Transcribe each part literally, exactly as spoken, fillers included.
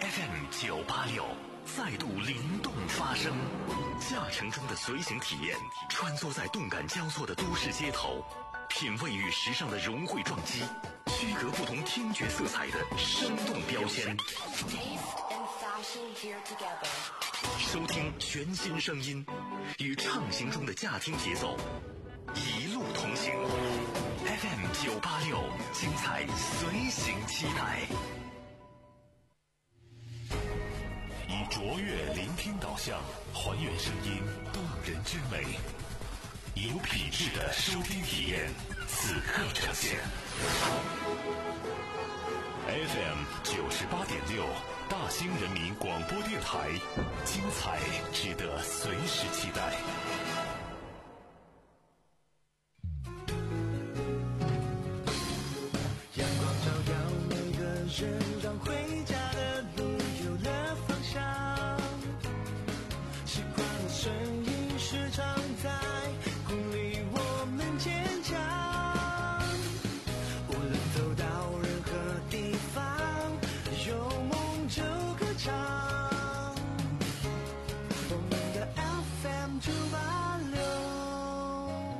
F M 九八六再度灵动发声，驾乘中的随行体验，穿梭在动感交错的都市街头，品味与时尚的融汇撞击，区隔不同听觉色彩的生动标签。收听全新声音，与畅行中的驾听节奏，一路同行。F M 九八六，精彩随行期待。以卓越聆听导向，还原声音动人之美，有品质的收听体验，此刻呈现。F M 九十八点六，大兴人民广播电台，精彩值得随时期待。 阳光照耀每个人，让回家的路有了方向。习惯的声音时常在鼓励我们坚强。无论走到任何地方，有梦就歌唱。我们的 F M 九八六。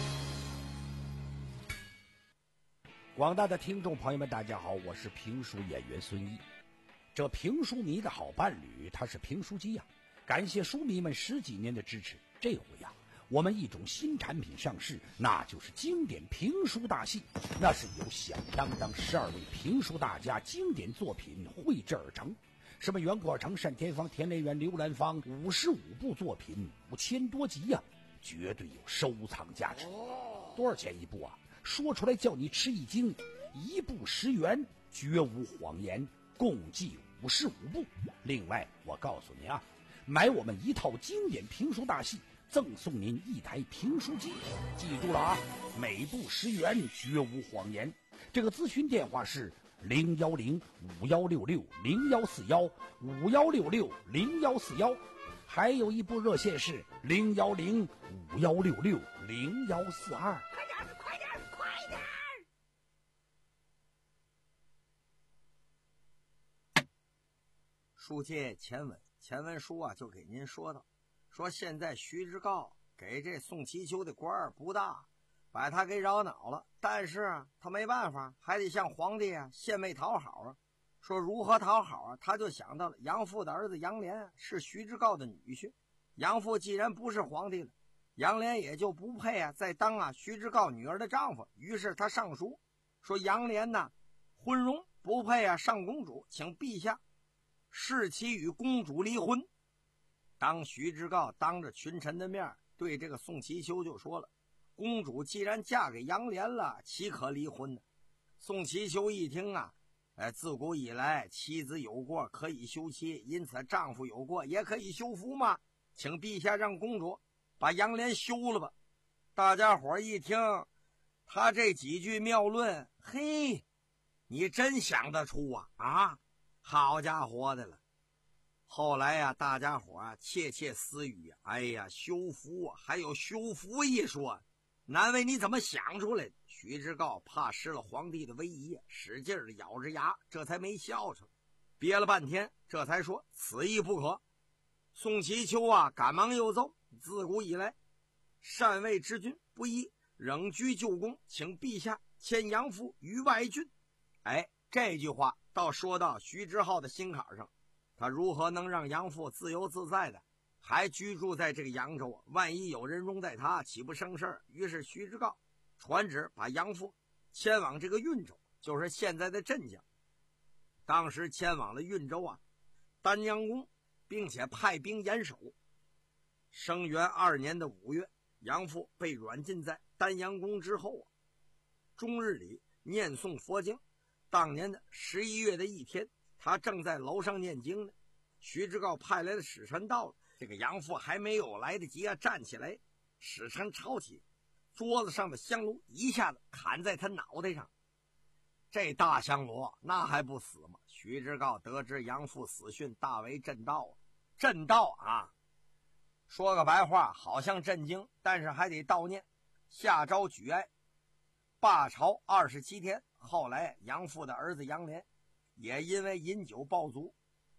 广大的听众朋友们，大家好，我是评书演员孙一。这评书迷的好伴侣，他是评书机呀、啊。感谢书迷们十几年的支持，这回呀、啊，我们一种新产品上市，那就是经典评书大戏。那是由响当当十二位评书大家经典作品绘制而成，什么袁阔成、单田芳、田连元、刘兰芳，五十五部作品，五千多集呀、啊，绝对有收藏价值。多少钱一部啊？说出来叫你吃一惊，一部十元，绝无谎言，共计五十五部。另外，我告诉你啊。买我们一套经典评书大戏，赠送您一台评书机，记住了啊！每部十元，绝无谎言。这个咨询电话是零幺零五幺六六零幺四幺五幺六六零幺四幺，还有一部热线是零幺零五幺六六零幺四二。 快点，快点，快点！ 书接前文。前文书啊，就给您说到，说现在徐志高给这宋祈秋的官儿不大，把他给扰恼了，但是啊，他没办法，还得向皇帝啊献媚讨好啊。说如何讨好啊？他就想到了杨父的儿子杨涟是徐志高的女婿，杨父既然不是皇帝了，杨涟也就不配啊再当啊徐志高女儿的丈夫。于是他上书说杨涟呐昏庸，不配啊上公主，请陛下示其与公主离婚。当徐志高当着群臣的面对这个宋祈秋就说了，公主既然嫁给杨涟了，岂可离婚呢？宋祈秋一听啊，哎，自古以来妻子有过可以休妻，因此丈夫有过也可以休夫嘛，请陛下让公主把杨涟休了吧。大家伙一听他这几句妙论，嘿，你真想得出啊啊！好家伙的了！后来呀、啊，大家伙啊窃窃私语啊，哎呀，修福啊，还有修福一说，难为你怎么想出来的？徐志高怕失了皇帝的威仪，使劲的咬着牙，这才没笑出来，憋了半天，这才说此意不可。宋祈秋啊，赶忙又奏：自古以来，禅位之君不宜仍居旧宫，请陛下迁杨父于外郡。哎，这句话倒说到徐志浩的心坎上，他如何能让杨父自由自在的还居住在这个扬州啊？万一有人容待他，岂不生事儿？于是徐志高传旨把杨父迁往这个运州，就是现在的镇江。当时迁往了运州啊丹阳宫，并且派兵严守。生元二年的五月，杨父被软禁在丹阳宫之后啊，终日里念诵佛经。当年的十一月的一天，他正在楼上念经呢，徐志高派来的使臣到了，这个杨父还没有来得及啊站起来，使臣抄起桌子上的香炉，一下子砍在他脑袋上。这大香炉那还不死吗？徐志高得知杨父死讯，大为震道啊！震道啊！说个白话，好像震惊，但是还得悼念，下诏举哀，罢朝二十七天。后来杨父的儿子杨涟也因为饮酒暴卒，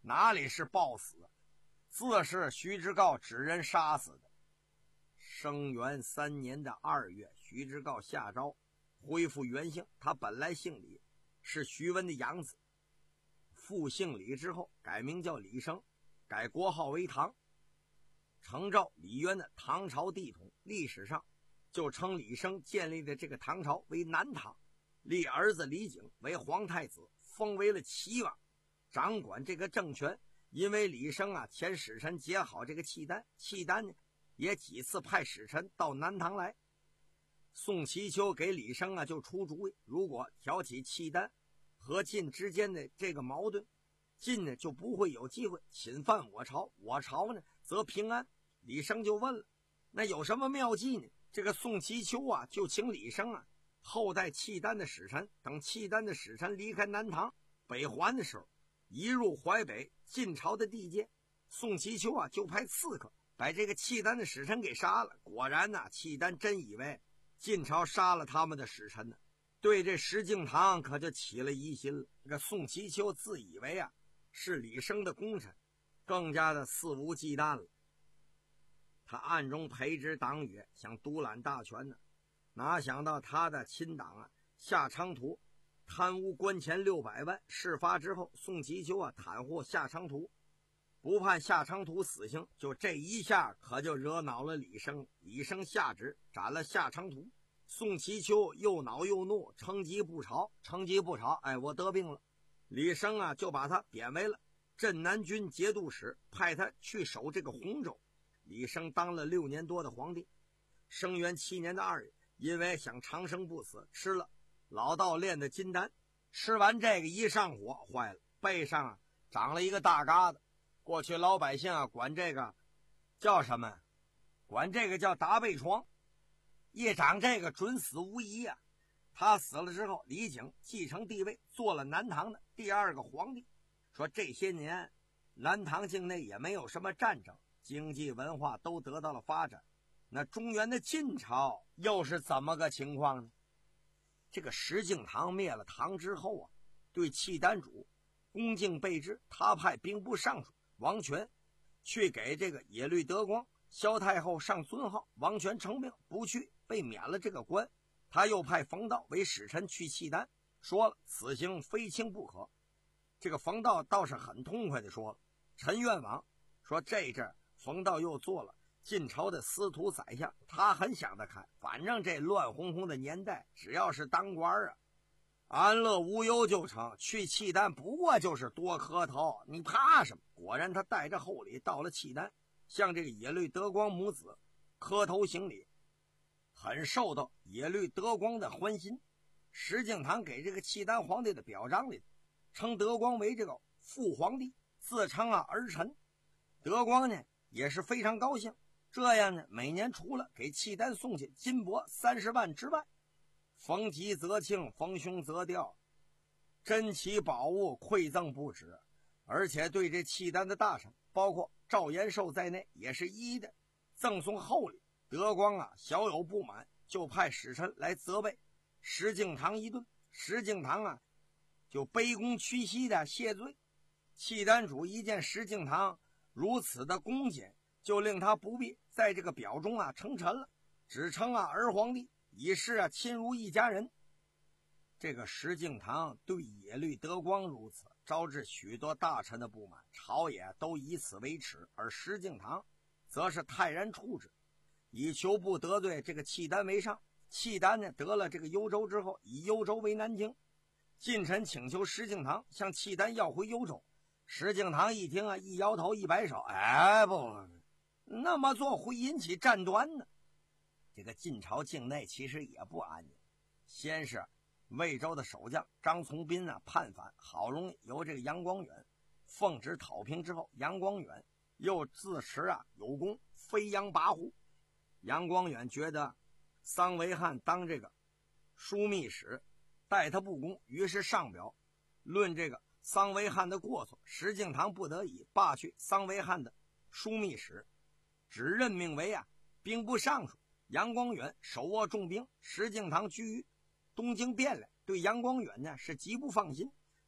哪里是暴死，自是徐知诰指人杀死的。生元三年的二月，徐知诰下诏恢复原姓，他本来姓李，是徐文的养子，复姓李之后改名叫李生，改国号为唐，承照李渊的唐朝帝统，历史上就称李生建立的这个唐朝为南唐，立儿子李景为皇太子，封为了齐王，掌管这个政权。因为李生啊前使臣结好这个契丹，契丹呢也几次派使臣到南唐来。宋祈秋给李生啊就出主意，如果挑起契丹和晋之间的这个矛盾，晋呢就不会有机会侵犯我朝，我朝呢则平安。李生就问了，那有什么妙计呢？这个宋祈秋啊就请李生啊后代契丹的使臣，等契丹的使臣离开南唐北还的时候，移入淮北晋朝的地界，宋祈秋啊就派刺客把这个契丹的使臣给杀了。果然呐、啊，契丹真以为晋朝杀了他们的使臣呢，对这石敬瑭可就起了疑心了。这个宋祈秋自以为啊是李生的功臣，更加的肆无忌惮了。他暗中培植党羽，想独揽大权呢。哪想到他的亲党啊夏昌图贪污官钱六百万，事发之后，宋祈秋啊袒获夏昌图，不判夏昌图死刑，就这一下可就惹恼了李生。李生下旨斩了夏昌图，宋祈秋又恼又怒，称疾不朝，称疾不朝，哎，我得病了。李生啊就把他贬为了镇南军节度使，派他去守这个洪州。李生当了六年多的皇帝。生元七年的二月，因为想长生不死，吃了老道炼的金丹，吃完这个一上火，坏了，背上啊长了一个大疙瘩。过去老百姓啊管这个叫什么？管这个叫打背疮。一长这个准死无疑啊。他死了之后，李景继承帝位，做了南唐的第二个皇帝。说这些年南唐境内也没有什么战争，经济文化都得到了发展。那中原的晋朝又是怎么个情况呢？这个石敬瑭灭了唐之后啊，对契丹主恭敬备至，他派兵部尚书王权去给这个耶律德光、萧太后上尊号。王权称病不去，被免了这个官。他又派冯道为使臣去契丹，说了此行非轻不可。这个冯道倒是很痛快的说了，陈愿往说这阵冯道又做了晋朝的司徒宰相，他很想得开，反正这乱哄哄的年代，只要是当官啊，安乐无忧就成。去契丹不过就是多磕头，你怕什么？果然他带着厚礼到了契丹，向这个耶律德光母子磕头行礼，很受到耶律德光的欢心。石敬瑭给这个契丹皇帝的表彰里称德光为这个父皇帝，自称啊儿臣。德光呢也是非常高兴，这样呢每年除了给契丹送去金帛三十万之外，逢吉则庆，逢凶则吊，珍奇宝物馈赠不止。而且对这契丹的大臣，包括赵延寿在内，也是一一的赠送厚礼。德光啊小有不满，就派使臣来责备石敬瑭一顿。石敬瑭啊就卑躬屈膝的谢罪。契丹主一见石敬瑭如此的恭俭，就令他不必在这个表中啊称臣了，只称啊儿皇帝，以示啊亲如一家人。这个石敬瑭对耶律德光如此，招致许多大臣的不满，朝野都以此为耻。而石敬瑭则是泰然处之，以求不得罪这个契丹为上。契丹呢得了这个幽州之后，以幽州为南京。近臣请求石敬瑭向契丹要回幽州。石敬瑭一听啊，一摇头一摆手，哎不，那么做会引起战端呢。这个晋朝境内其实也不安宁，先是魏州的守将张从斌啊叛反，好容易由这个杨光远奉旨讨平之后，杨光远又自持啊有功，飞扬跋扈。杨光远觉得桑维汉当这个枢密使待他不公，于是上表论这个桑维汉的过错。石敬瑭不得已罢去桑维汉的枢密使，只任命为啊兵部尚书。杨光远手握重兵，石敬瑭居于东京汴梁，对杨光远呢是极不放心。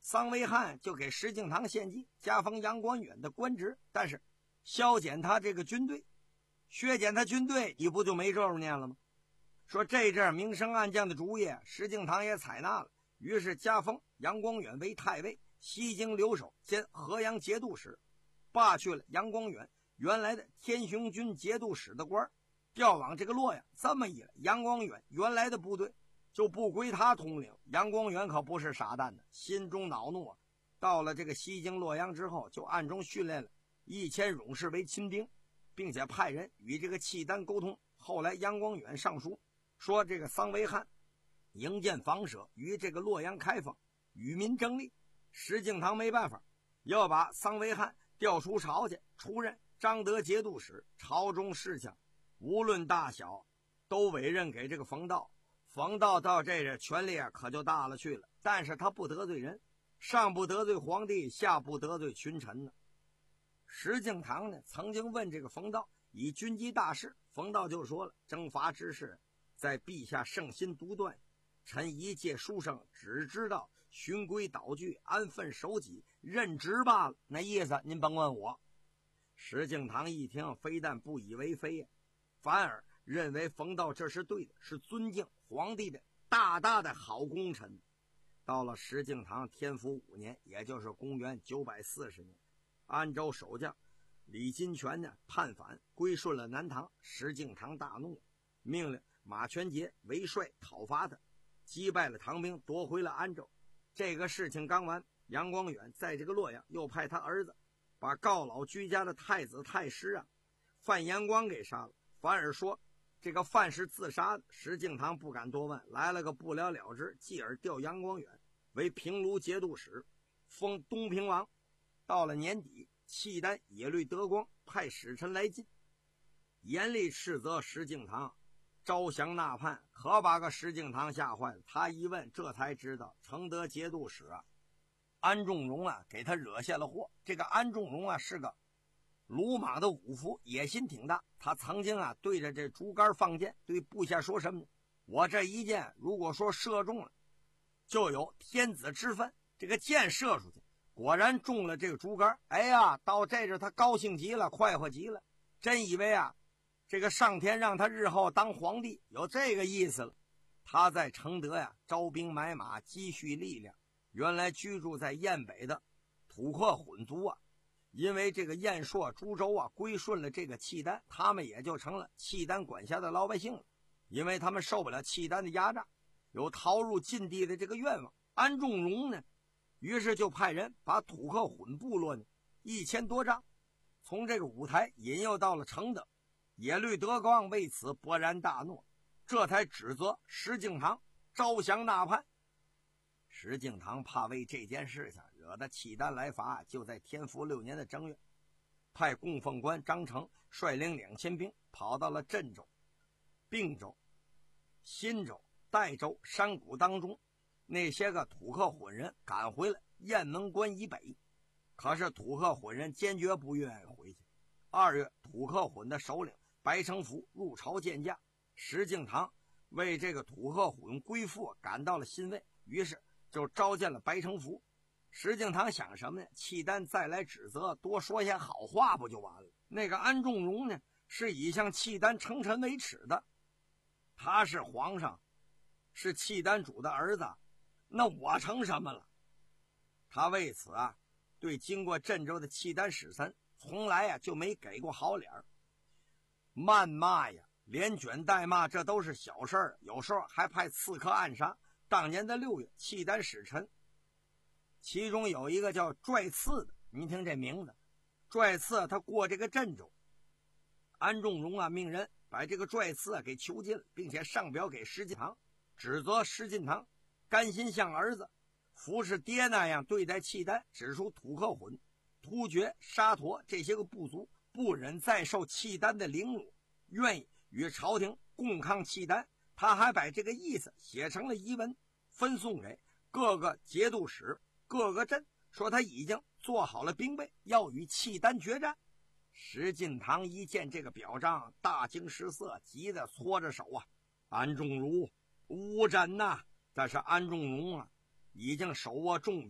桑维汉就给石敬瑭献计，加封杨光远的官职，但是削减他这个军队，削减他军队，你不就没咒念了吗？说这阵明升暗降的主意，石敬瑭也采纳了，于是加封杨光远为太尉、西京留守兼河阳节度使，罢去了杨光远原来的天雄军节度使的官，调往这个洛阳。这么一来，杨光远原来的部队就不归他统领。杨光远可不是傻蛋的，心中恼怒啊！到了这个西京洛阳之后，就暗中训练了一千勇士为亲兵，并且派人与这个契丹沟通。后来杨光远上书说，这个桑维汉营建房舍与这个洛阳开放，与民争利。石敬瑭没办法，要把桑维汉调出朝去，出任彰德节度使，朝中事项无论大小都委任给这个冯道。冯道到这这权力可就大了去了，但是他不得罪人，上不得罪皇帝，下不得罪群臣呢。石敬瑭呢曾经问这个冯道以军机大事，冯道就说了，征伐之事在陛下圣心独断，臣一介书生只知道循规蹈矩，安分守己，任职罢了。那意思您甭问我。石敬瑭一听，非但不以为非，反而认为冯道这是对的，是尊敬皇帝的大大的好功臣。到了石敬瑭天福五年，也就是公元九百四十年，安州守将李金泉呢叛反，归顺了南唐。石敬瑭大怒，命令马全杰为帅讨伐他，击败了唐兵，夺回了安州。这个事情刚完，杨光远在这个洛阳又派他儿子把告老居家的太子太师啊范延光给杀了，反而说这个范是自杀的。石敬瑭不敢多问，来了个不了了之，继而调杨光远为平卢节度使，封东平王。到了年底，契丹耶律德光派使臣来晋，严厉斥责石敬瑭招降纳叛，可把个石敬瑭吓坏了。他一问，这才知道承德节度使啊安重荣啊给他惹下了祸。这个安重荣啊是个鲁莽的武夫，野心挺大。他曾经啊对着这竹竿放箭，对部下说什么呢？我这一箭如果说射中了，就有天子之分。这个箭射出去，果然中了这个竹竿。哎呀，到这阵他高兴极了，快活极了，真以为啊这个上天让他日后当皇帝，有这个意思了。他在承德呀招兵买马，积蓄力量。原来居住在燕北的土客混族啊，因为这个燕朔、株洲啊归顺了这个契丹，他们也就成了契丹管辖的老百姓了。因为他们受不了契丹的压榨，有逃入晋地的这个愿望。安重荣呢，于是就派人把土客混部落呢一千多丈从这个五台引诱到了承德。耶律德光为此勃然大怒，这才指责石敬瑭招降纳叛。石敬瑭怕为这件事情惹得契丹来伐，就在天福六年的正月，派供奉官张成率领两千兵跑到了镇州、并州、新州、代州山谷当中，那些个土客混人赶回了雁门关以北。可是土客混人坚决不愿意回去。二月，土客混的首领白承福入朝见驾，石敬瑭为这个土客混归附感到了欣慰，于是就召见了白承福。石敬瑭想什么呢？契丹再来指责，多说些好话不就完了？那个安重荣呢，是以向契丹称臣为耻的，他是皇上，是契丹主的儿子，那我成什么了？他为此啊，对经过镇州的契丹使臣从来啊就没给过好脸，谩骂呀，连卷带骂，这都是小事儿，有时候还派刺客暗杀。当年的六月，契丹使臣其中有一个叫拽刺的，您听这名字，拽刺他过这个镇州，安重荣啊命人把这个拽刺啊给囚禁了，并且上表给石敬瑭，指责石敬瑭甘心像儿子服侍爹那样对待契丹，指出土客混、突厥、沙陀这些个部族不忍再受契丹的凌辱，愿意与朝廷共抗契丹。他还把这个意思写成了遗文，分送给各个节度使、各个镇，说他已经做好了兵备，要与契丹决战。石敬瑭一见这个表彰，大惊失色，急得搓着手啊，安重荣，无真呐！但是安重荣啊，已经手握重兵，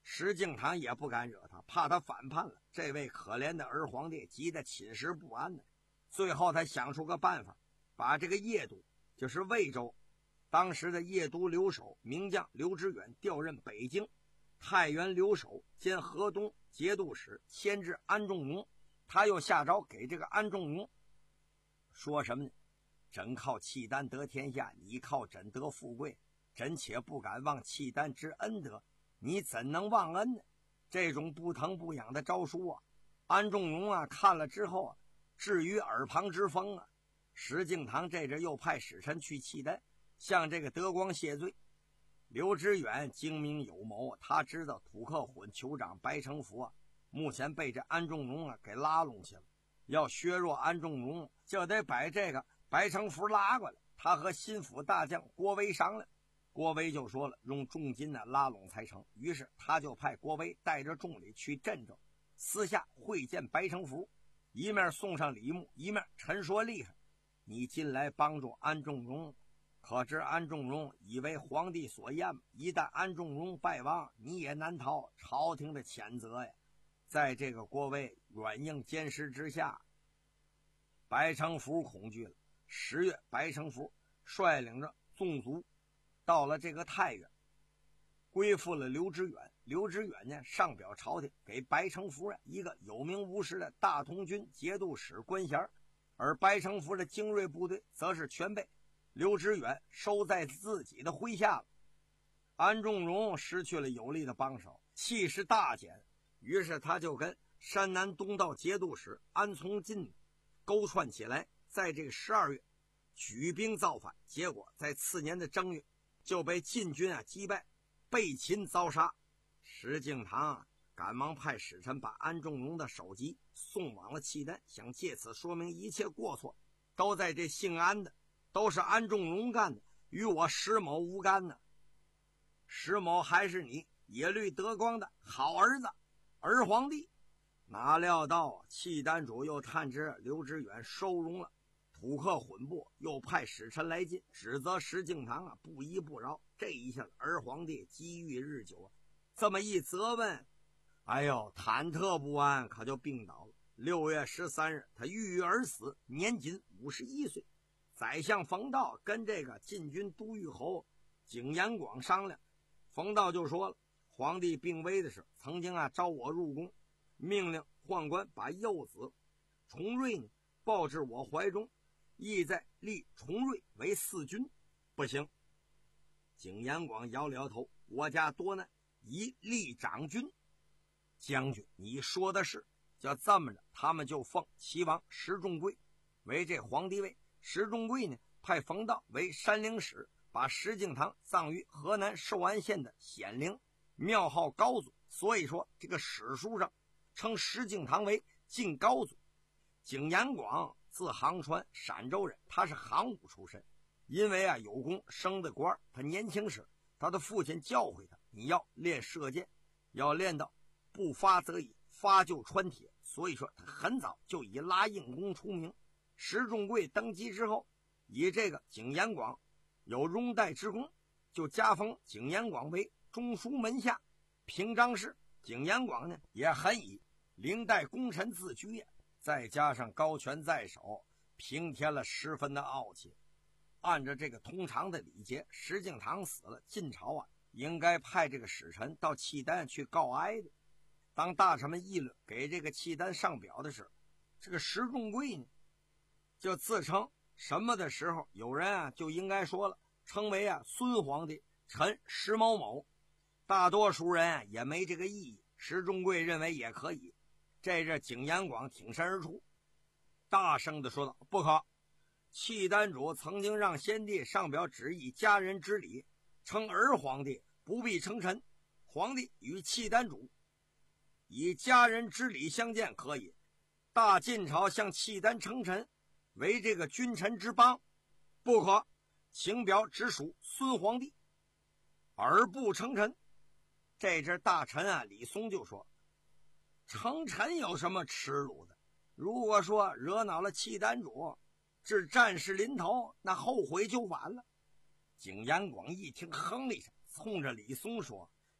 石敬瑭也不敢惹他，怕他反叛了。这位可怜的儿皇帝急得寝食不安呢。最后他想出个办法，把这个邺都，就是魏州当时的邺都留守名将刘知远调任北京，太原留守兼河东节度使迁至安仲荣。他又下诏给这个安仲荣说什么呢？朕靠契丹得天下，你靠朕得富贵，朕且不敢忘契丹之恩德，你怎能忘恩呢？这种不疼不痒的诏书啊，安仲荣啊看了之后啊，至于耳旁之风啊。石敬瑭这阵又派使臣去契丹，向这个德光谢罪。刘知远精明有谋，他知道土克混酋长白承福啊，目前被这安仲荣啊给拉拢去了。要削弱安仲荣，就得把这个白承福拉过来。他和心腹大将郭威商量，郭威就说了，用重金呢拉拢才成。于是他就派郭威带着众礼去镇州，私下会见白承福，一面送上礼物，一面陈说厉害。你进来帮助安仲荣，可知安仲荣以为皇帝所厌，一旦安仲荣败亡，你也难逃朝廷的谴责呀。在这个郭威软硬兼施之下，白承福恐惧了。十月，白承福率领着纵族到了这个太原，归附了刘知远。刘知远呢上表朝廷，给白承福啊一个有名无实的大同军节度使官衔，而白承福的精锐部队则是全被刘知远收在自己的麾下了。安仲荣失去了有力的帮手，气势大减，于是他就跟山南东道节度使安从进勾串起来，在这个十二月举兵造反。结果在次年的正月就被晋军啊击败，被擒遭杀。石敬瑭啊赶忙派使臣把安仲荣的首级送往了契丹，想借此说明一切过错都在这姓安的，都是安仲荣干的，与我石某无干呢。石某还是你耶律德光的好儿子儿皇帝。哪料到契丹主又探知刘知远收容了土克混部，又派使臣来晋，指责石敬瑭啊不依不饶。这一下儿皇帝积郁日久啊，这么一责问，哎呦，忐忑不安，可就病倒了。六月十三日，他郁郁而死，年仅五十一岁。宰相冯道跟这个晋军都御侯景延广商量，冯道就说了，皇帝病危的时候，曾经啊召我入宫，命令宦官把幼子重瑞呢抱至我怀中，意在立重瑞为嗣君。不行，景延广摇了摇头，我家多难，宜立长君。将军，你说的是。就这么着，他们就奉齐王石重贵为这皇帝位。石重贵呢派冯道为山陵使，把石敬瑭葬于河南寿安县的显陵，庙号高祖。所以说这个史书上称石敬瑭为晋高祖。景延广字杭川，陕州人，他是行伍出身。因为啊有功升的官，他年轻时他的父亲教诲他，你要练射箭，要练到不发则已，发就穿铁。所以说他很早就以拉硬功出名。石重贵登基之后，以这个景延广有拥戴之功，就加封景延广为中书门下平章事。景延广呢也很以领带功臣自居呀，再加上高权在手，平添了十分的傲气。按照这个通常的礼节，石敬瑭死了，晋朝啊应该派这个使臣到契丹去告哀的。当大臣们议论给这个契丹上表的时候，这个石重贵呢就自称什么的时候，有人啊就应该说了，称为啊孙皇帝，臣石某某。大多数人啊也没这个意义，石重贵认为也可以。这日景延广挺身而出，大声地说道，不可，契丹主曾经让先帝上表旨以家人之礼，称儿皇帝不必称臣，皇帝与契丹主以家人之礼相见可以。大晋朝向契丹称臣为这个君臣之邦，不可，请表直属孙皇帝，而不称臣。这阵大臣啊李松就说，称臣有什么耻辱的？如果说惹恼了契丹主，至战事临头，那后悔就晚了。景延广一听，哼了一声，冲着李松说，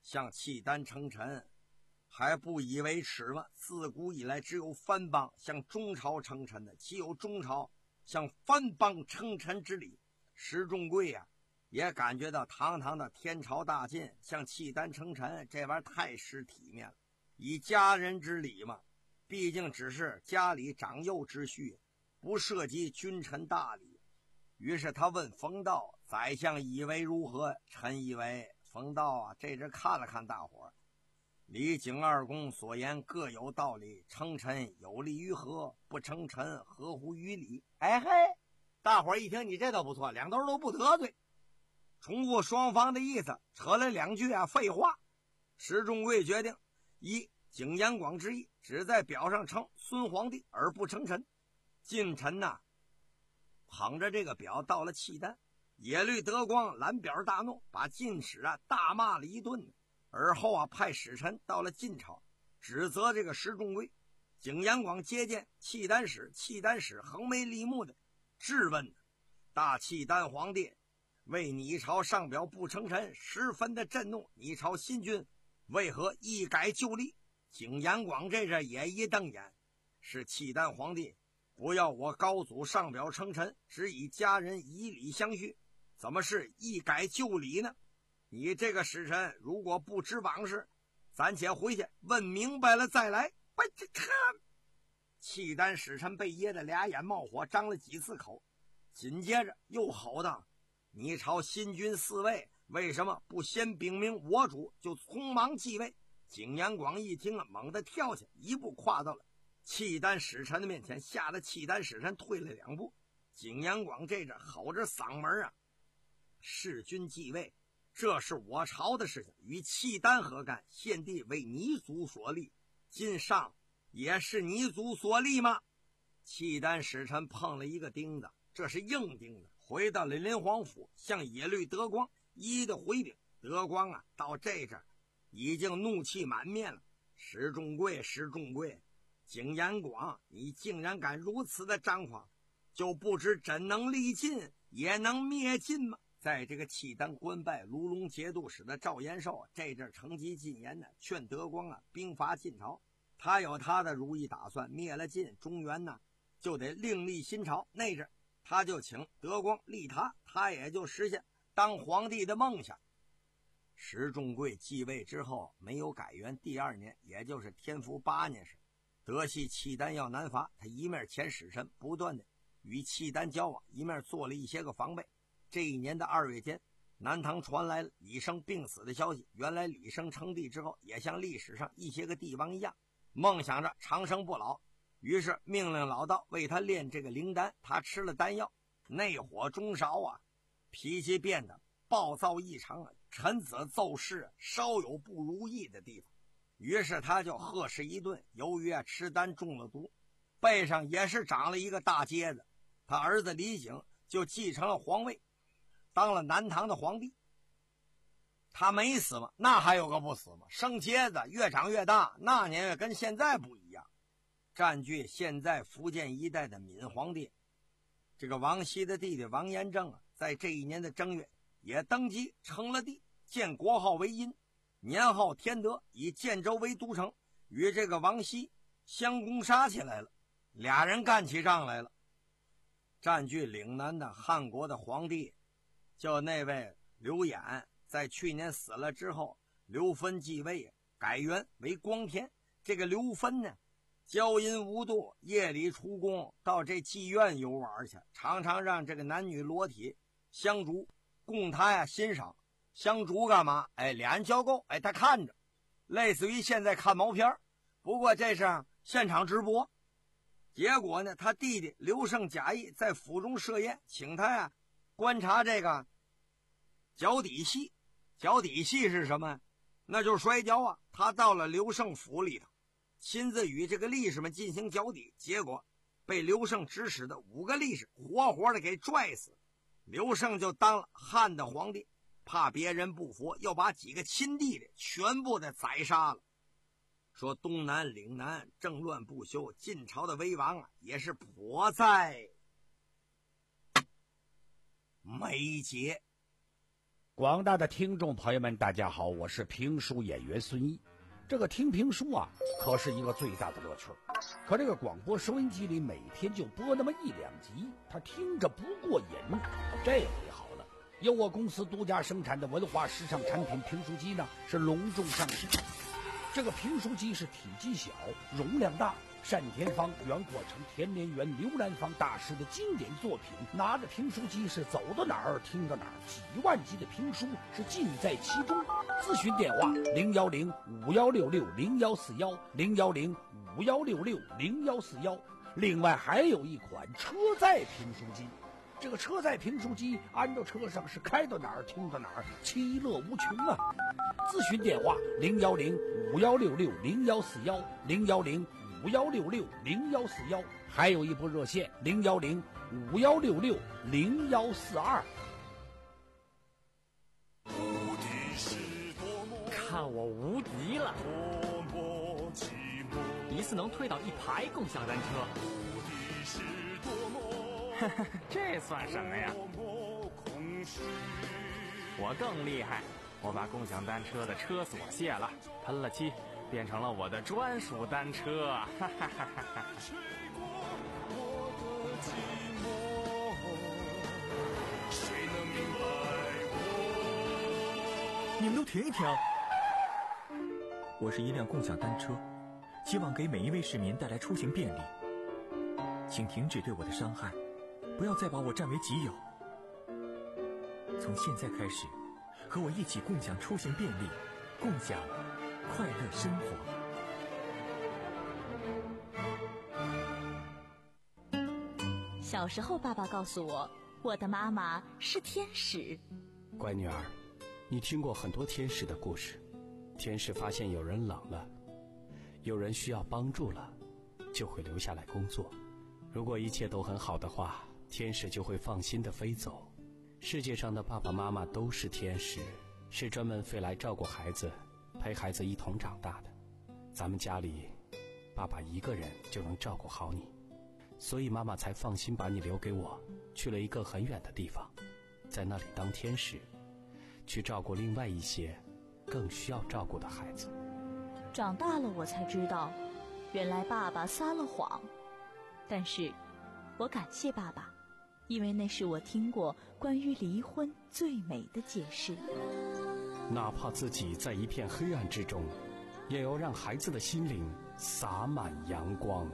向契丹称臣，还不以为耻吗？自古以来只有藩邦向中朝称臣的，岂有中朝向藩邦称臣之礼？石重贵呀、啊，也感觉到堂堂的天朝大晋向契丹称臣，这玩意儿太失体面了。以家人之礼嘛，毕竟只是家里长幼之序，不涉及君臣大礼。于是他问冯道：“宰相以为如何？”臣以为。冯道啊，这阵看了看大伙儿，李景二公所言各有道理，称臣有利于和，不称臣合乎于理。哎嘿，大伙儿一听，你这倒不错，两头都不得罪，重复双方的意思，扯了两句啊废话。石重贵决定，一景延广之意，只在表上称孙皇帝而不称臣。近臣呐、啊，捧着这个表到了契丹。耶律德光蓝表大怒，把晋使啊大骂了一顿，而后啊派使臣到了晋朝，指责这个石重贵。景延广接见契丹使，契丹使横眉立目的质问：大契丹皇帝为你朝上表不称臣，十分的震怒，你朝新君为何一改旧例？景延广这阵也一瞪眼，是契丹皇帝不要我高祖上表称臣，只以家人以礼相续，怎么是一改旧礼呢？你这个使臣如果不知往事，暂且回去问明白了再来。我这看，契丹使臣被噎得俩眼冒火，张了几次口，紧接着又吼道：“你朝新君嗣位，为什么不先禀明我主，就匆忙继位？”景延广一听啊，猛地跳起，一步跨到了契丹使臣的面前，吓得契丹使臣退了两步。景延广这阵吼着嗓门啊：“弑君继位，这是我朝的事情，与契丹何干？献帝为你族所立，今上也是你族所立吗？”契丹使臣碰了一个钉子，这是硬钉子，回到了林皇府，向耶律德光一一的回禀。德光啊，到这阵已经怒气满面了。石重贵，石重贵，景延广，你竟然敢如此的张狂，就不知怎能立晋，也能灭晋吗？在这个契丹官拜卢龙节度使的赵延寿这阵乘机进言呢，劝德光啊兵伐晋朝。他有他的如意打算，灭了晋，中原呢就得另立新朝。那阵他就请德光立他，他也就实现当皇帝的梦想。石重贵继位之后没有改元，第二年也就是天福八年时，德系契丹要南伐，他一面遣使臣不断的与契丹交往，一面做了一些个防备。这一年的二月间，南唐传来李生病死的消息。原来李生称帝之后，也像历史上一些个帝王一样，梦想着长生不老，于是命令老道为他炼这个灵丹。他吃了丹药，内火中烧啊，脾气变得暴躁异常啊，臣子奏事稍有不如意的地方，于是他就呵斥一顿。由于啊吃丹中了毒，背上也是长了一个大疖子，他儿子李景就继承了皇位，当了南唐的皇帝。他没死吗？那还有个不死吗？生疖子越长越大，那年月跟现在不一样，占据现在福建一带的闽皇帝。这个王熙的弟弟王延政啊，在这一年的正月也登基称了帝，建国号为殷，年号天德，以建州为都城，与这个王熙相攻杀起来了，俩人干起仗来了。占据岭南的汉国的皇帝就那位刘演，在去年死了之后，刘芬继位，改元为光天。这个刘芬呢，骄淫无度，夜里出宫到这妓院游玩去，常常让这个男女裸体相逐，供他呀欣赏。相逐干嘛？哎，俩人交媾，哎，他看着，类似于现在看毛片，不过这是现场直播。结果呢，他弟弟刘胜假意在府中设宴，请他呀观察这个脚底戏。脚底戏是什么？那就是摔跤啊。他到了刘胜府里头，亲自与这个力士们进行脚底，结果被刘胜指使的五个力士活活的给拽死。刘胜就当了汉的皇帝，怕别人不服，又把几个亲弟弟全部的宰杀了。说东南岭南政乱不休，晋朝的危亡啊也是迫在眉睫。 广大的听众朋友们，大家好，我是评书演员孙毅。这个听评书啊，可是一个最大的乐趣。可这个广播收音机里每天就播那么一两集，他听着不过瘾。这回好了，由我公司独家生产的文化时尚产品评书机呢，是隆重上市。这个评书机是体积小，容量大。单田芳、袁国成、田连元、刘兰芳大师的经典作品，拿着评书机是走到哪儿听到哪儿，几万集的评书是尽在其中。咨询电话零幺零五幺六六零幺四幺零幺零五幺六六零幺四幺。另外还有一款车载评书机，这个车载评书机安到车上是开到哪儿听到哪儿，其乐无穷啊！咨询电话零幺零五幺六六零幺四幺零幺零五幺六六零幺四幺，还有一部热线零幺零五幺六六零幺四二。 看我无敌了！一次能推倒一排共享单车。这算什么呀？我更厉害，我把共享单车的车锁卸了，喷了漆，变成了我的专属单车。哈哈哈哈哈！ 你们都停一停！我是一辆共享单车，希望给每一位市民带来出行便利。请停止对我的伤害，不要再把我占为己有。从现在开始，和我一起共享出行便利，共享快乐生活。 小时候，爸爸告诉我，我的妈妈是天使。 乖女儿，你听过很多天使的故事。天使发现有人冷了，有人需要帮助了，就会留下来工作。如果一切都很好的话，天使就会放心地飞走。世界上的爸爸妈妈都是天使，是专门飞来照顾孩子，陪孩子一同长大的。咱们家里，爸爸一个人就能照顾好你，所以妈妈才放心把你留给我，去了一个很远的地方，在那里当天使，去照顾另外一些更需要照顾的孩子。 长大了我才知道，原来爸爸撒了谎，但是我感谢爸爸，因为那是我听过关于离婚最美的解释。 哪怕自己在一片黑暗之中，也要让孩子的心灵洒满阳光。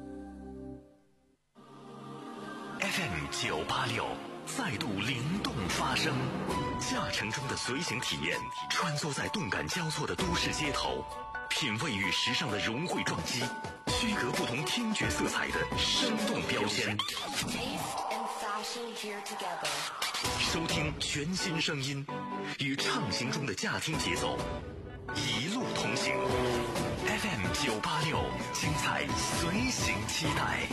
F M 九八六再度灵动发声，驾乘中的随行体验，穿梭在动感交错的都市街头，品味与时尚的融汇撞击，区隔不同听觉色彩的生动标签。收听全新声音，与畅行中的驾听节奏，一路同行。F M 九八六，精彩随行期待。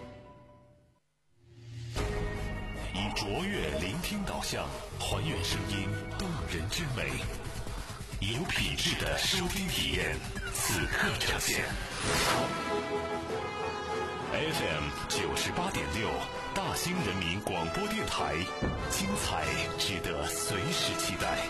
以卓越聆听导向，还原声音动人之美，有品质的收听体验，此刻呈现。F M 九十八点六，大兴人民广播电台，精彩值得随时期待。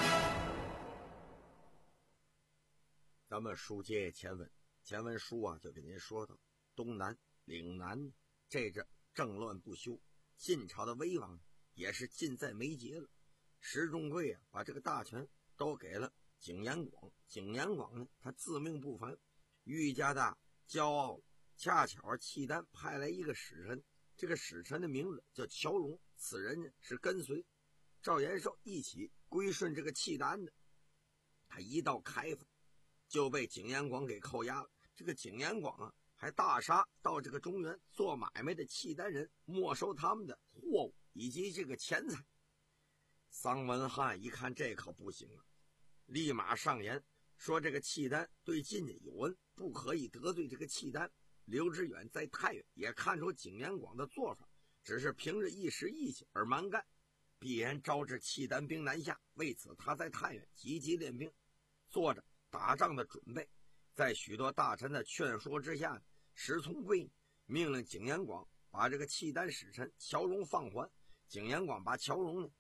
咱们书接前文，前文书啊就给您说到，东南、岭南这阵政乱不休，晋朝的威王也是近在眉睫了。石重贵啊，把这个大权都给了景延广。景延广呢，他自命不凡，愈加的骄傲了。恰巧契丹派来一个使臣，这个使臣的名字叫乔荣，此人呢是跟随赵延寿一起归顺这个契丹的。他一到开封，就被景延广给扣押了。这个景延广啊，还大杀到这个中原做买卖的契丹人，没收他们的货物以及这个钱财。桑文翰一看这可不行了，立马上言说这个契丹对晋的有恩，不可以得罪这个契丹。刘知远在太原也看出景延广的做法只是凭着一时义气而蛮干，必然招致契丹兵南下。为此他在太原积极练兵，做着打仗的准备。在许多大臣的劝说之下，石从贵命令景延广把这个契丹使臣乔荣放还。景延广把乔荣呢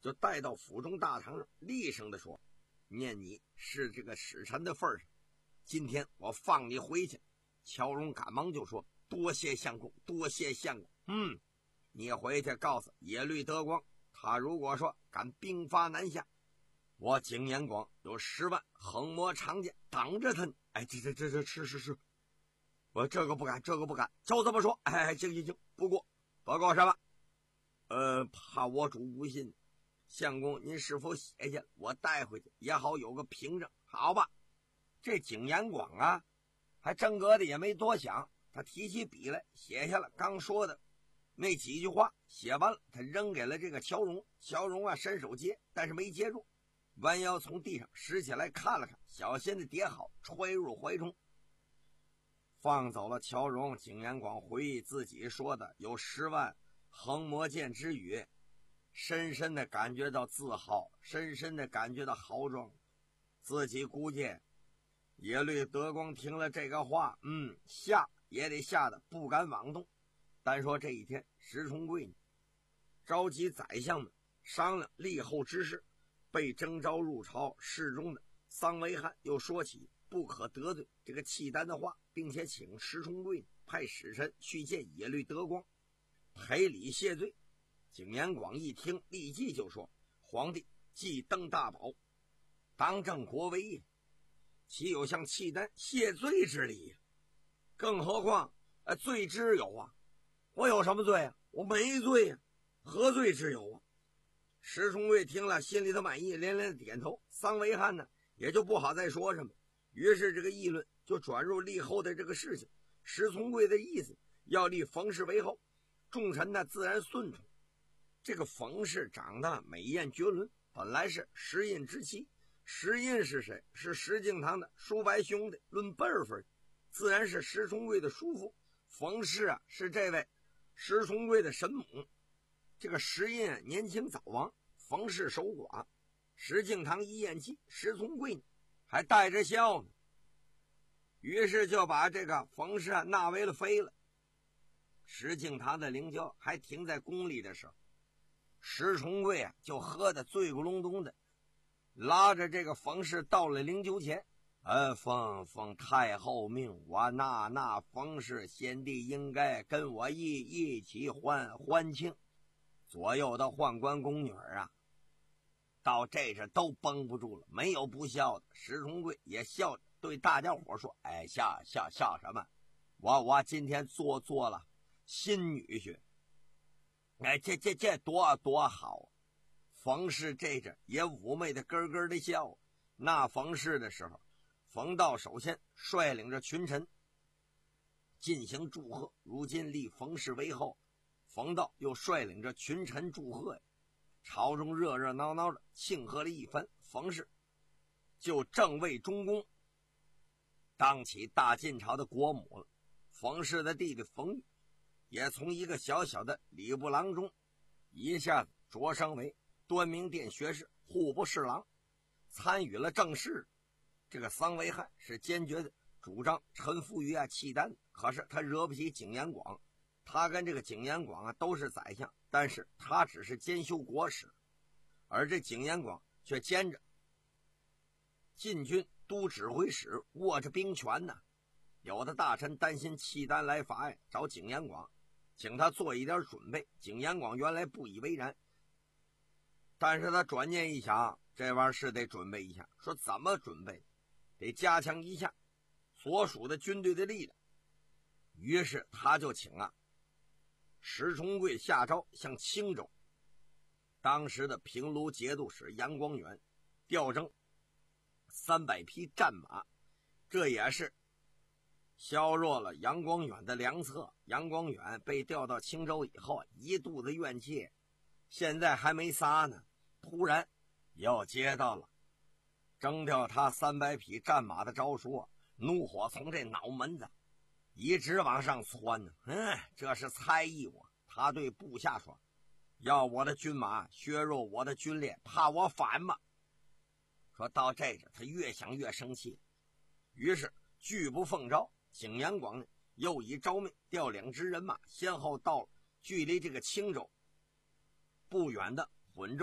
就带到府中大堂上，厉声地说：念你是这个使臣的份上，今天我放你回去。乔荣赶忙就说：多谢相公，多谢相公。嗯，你回去告诉耶律德光，他如果说敢兵发南下，我景延广有十万横魔长剑挡着他。哎，这这这这是是是，我这个不敢，这个不敢，就这么说。哎，行行行，不过不过什么？呃，怕我主不信。相公，您是否写下，我带回去也好有个凭证？好吧。这景延广啊，还真格的也没多想，他提起笔来写下了刚说的那几句话，写完了他扔给了这个乔荣。乔荣啊伸手接，但是没接住，弯腰从地上拾起来看了看，小心的叠好，揣入怀中。放走了乔荣，景延广回忆自己说的有十万横魔剑之语，深深的感觉到自豪，深深的感觉到豪壮。自己估计耶律德光听了这个话，嗯，吓也得吓得不敢妄动。单说这一天，石重贵召集宰相们商量立后之事，被征召入朝侍中的桑维汉又说起不可得罪这个契丹的话，并且请石重贵派使臣去见耶律德光，赔礼谢罪。景延广一听，立即就说：皇帝既登大宝，当正国威也，岂有向契丹谢罪之理呀？更何况呃，罪之有啊，我有什么罪啊？我没罪啊，何罪之有啊？石重贵听了，心里头满意，连连的点头。桑维汉呢，也就不好再说什么。于是这个议论就转入立后的这个事情。石重贵的意思要立冯氏为后，众臣呢自然顺从。这个冯氏长得美艳绝伦，本来是石印之妻。石印是谁？是石敬瑭的叔伯兄弟，论辈分自然是石重贵的叔父。冯氏啊，是这位石重贵的神母。这个石印啊年轻早亡，冯氏守寡，石敬瑭一咽气，石重贵还带着笑呢，于是就把这个冯氏啊纳为了妃了。石敬瑭的灵柩还停在宫里的时候，石重贵啊就喝得醉咕隆咚的，拉着这个冯氏到了灵柩前。呃，奉奉太后命，我纳纳冯氏先帝应该跟我一一起欢欢庆。左右的宦官宫女啊，到这这都绷不住了，没有不笑的。石重贵也笑着对大家伙说：哎，笑笑笑什么？我我今天做做了新女婿，哎，这这这多多好！冯氏这阵也妩媚的咯咯的笑。纳冯氏的时候，冯道首先率领着群臣进行祝贺，如今立冯氏为后，冯道又率领着群臣祝贺，朝中热热闹闹的庆贺了一番。冯氏就正位中宫，当起大晋朝的国母了。冯氏的弟弟冯玉也从一个小小的礼部郎中一下子擢升为端明殿学士、户部侍郎，参与了政事。这个桑维汉是坚决的主张臣服于啊契丹，可是他惹不起景延广。他跟这个景延广啊都是宰相，但是他只是兼修国史，而这景延广却兼着禁军都指挥使，握着兵权呢。有的大臣担心契丹来伐呀，找景延广请他做一点准备。景延广原来不以为然，但是他转念一想，这玩意儿是得准备一下。说怎么准备？得加强一下所属的军队的力量。于是他就请啊石重贵下诏，向青州当时的平卢节度使杨光远调征三百匹战马，这也是削弱了杨光远的良策。杨光远被调到青州以后，一肚子怨气，现在还没撒呢，突然又接到了征调他三百匹战马的诏书，怒火从这脑门子一直往上窜呢。嗯，这是猜疑我。他对部下说：要我的军马削弱我的军列，怕我反吗？说到这这他越想越生气，于是拒不奉诏。景延广呢又以诏命调两支人马，先后到了距离这个青州不远的浑州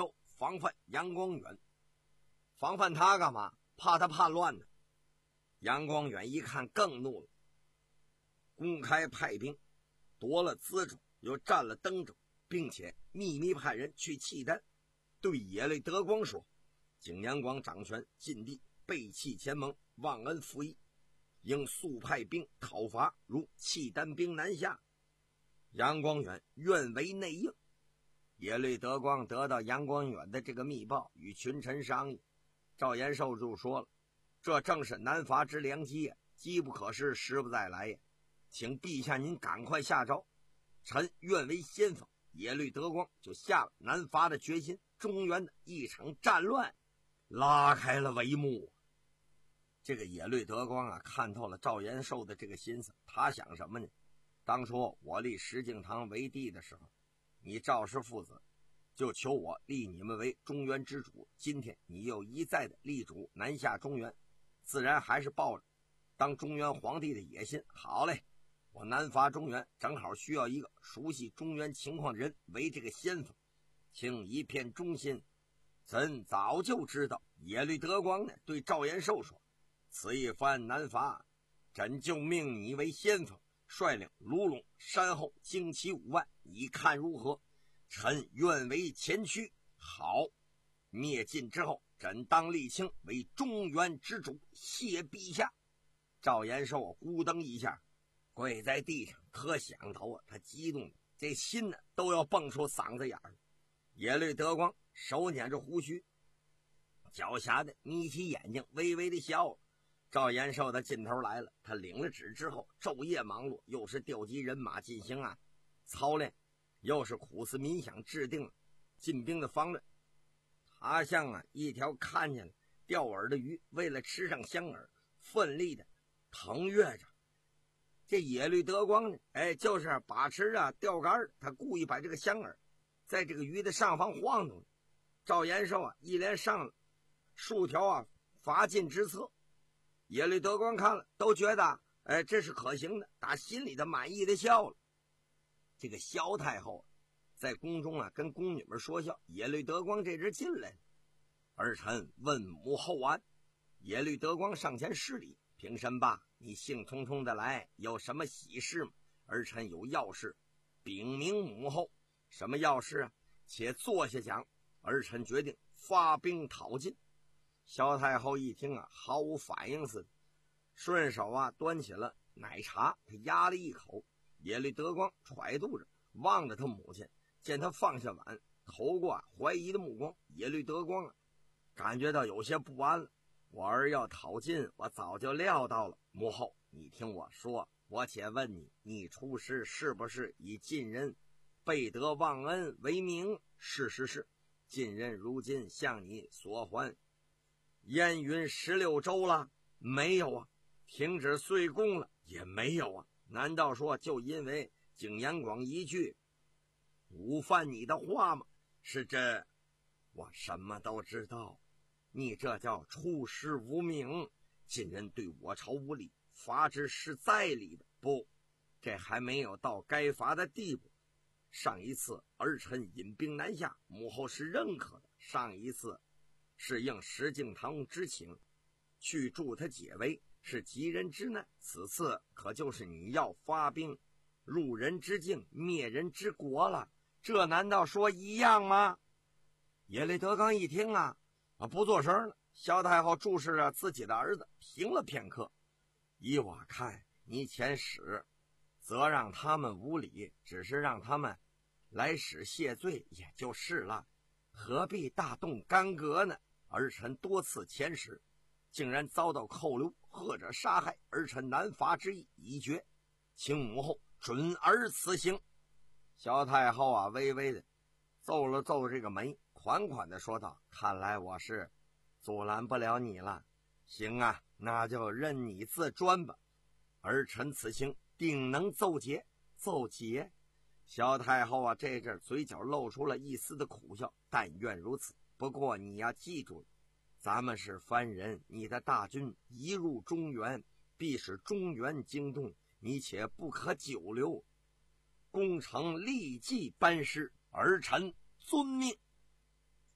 防范杨光远。防范他干嘛？怕他叛乱呢。杨光远一看更怒了，公开派兵夺了辎重，又占了登州，并且秘密派人去契丹，对耶律德光说，景阳广掌权禁地，背弃前盟，忘恩负义，应速派兵讨伐，如契丹兵南下。杨光远愿为内应。耶律德光得到杨光远的这个密报，与群臣商议。赵延寿就说了，这正是南伐之良机呀，机不可失，时不再来呀，请陛下您赶快下诏，臣愿为先锋。耶律德光就下了南伐的决心。中原的一场战乱拉开了帷幕。这个耶律德光啊，看透了赵延寿的这个心思，他想什么呢？当初我立石敬瑭为帝的时候，你赵氏父子就求我立你们为中原之主，今天你又一再的立主南下中原，自然还是抱着当中原皇帝的野心。好嘞，我南伐中原，正好需要一个熟悉中原情况的人为这个先锋，请一片忠心。朕早就知道。耶律德光呢，对赵延寿说，此一番南伐，朕就命你为先锋，率领卢龙、山后精骑五万，你看如何？臣愿为前驱。好，灭晋之后，朕当立清为中原之主，谢陛下。赵延寿咕噔一下跪在地上，可想到啊，他激动的这心呢都要蹦出嗓子眼儿。耶律德光手捻着胡须，狡黠的眯起眼睛，微微的笑了。赵延寿的劲头来了，他领了旨之后，昼夜忙碌，又是调集人马进行啊操练，又是苦思冥想，制定了进兵的方略。他像啊一条看见了钓饵的鱼，为了吃上香饵，奋力的腾跃着。这耶律德光呢，哎，就是把持啊钓竿，他故意把这个香饵在这个鱼的上方晃动。赵延寿啊一连上了数条啊伐晋之策，耶律德光看了都觉得哎这是可行的，打心里的满意的笑了。这个萧太后在宫中啊跟宫女们说笑，耶律德光这只进来了。儿臣问母后安。耶律德光上前施礼，平身吧，你兴冲冲的来，有什么喜事吗？儿臣有要事禀明母后。什么要事啊？且坐下讲。儿臣决定发兵讨晋。萧太后一听啊，毫无反应似的，顺手啊端起了奶茶，他压了一口。耶律德光揣度着，望着他母亲，见他放下碗，投过啊怀疑的目光。耶律德光啊感觉到有些不安了。我儿要讨晋，我早就料到了。母后，你听我说，我且问你，你出师是不是以晋人背德忘恩为名？是是是。晋人如今向你所还燕云十六州了没有啊？停止岁贡了也没有啊？难道说就因为景阳广一句误犯你的话吗？是这，我什么都知道，你这叫出师无名。晋人对我朝无礼，罚之是在理的。不，这还没有到该罚的地步。上一次儿臣引兵南下，母后是认可的。上一次是应石敬瑭之请去助他解围，是急人之难。此次可就是你要发兵入人之境，灭人之国了，这难道说一样吗？耶律德光一听啊啊不作声了。萧太后注视着自己的儿子，停了片刻。依我看，你遣使则让他们无礼，只是让他们来使谢罪也就是了，何必大动干戈呢？儿臣多次遣使，竟然遭到扣留或者杀害，儿臣南伐之意已决，请母后准儿此行。萧太后啊微微的皱了皱这个眉，款款的说道，看来我是阻拦不了你了。行啊，那就任你自专吧，儿臣此行定能奏捷。奏捷？萧太后啊这阵嘴角露出了一丝的苦笑，但愿如此。不过你呀记住了，咱们是番人，你的大军一入中原，必使中原惊动，你且不可久留，攻城立即班师。儿臣遵命。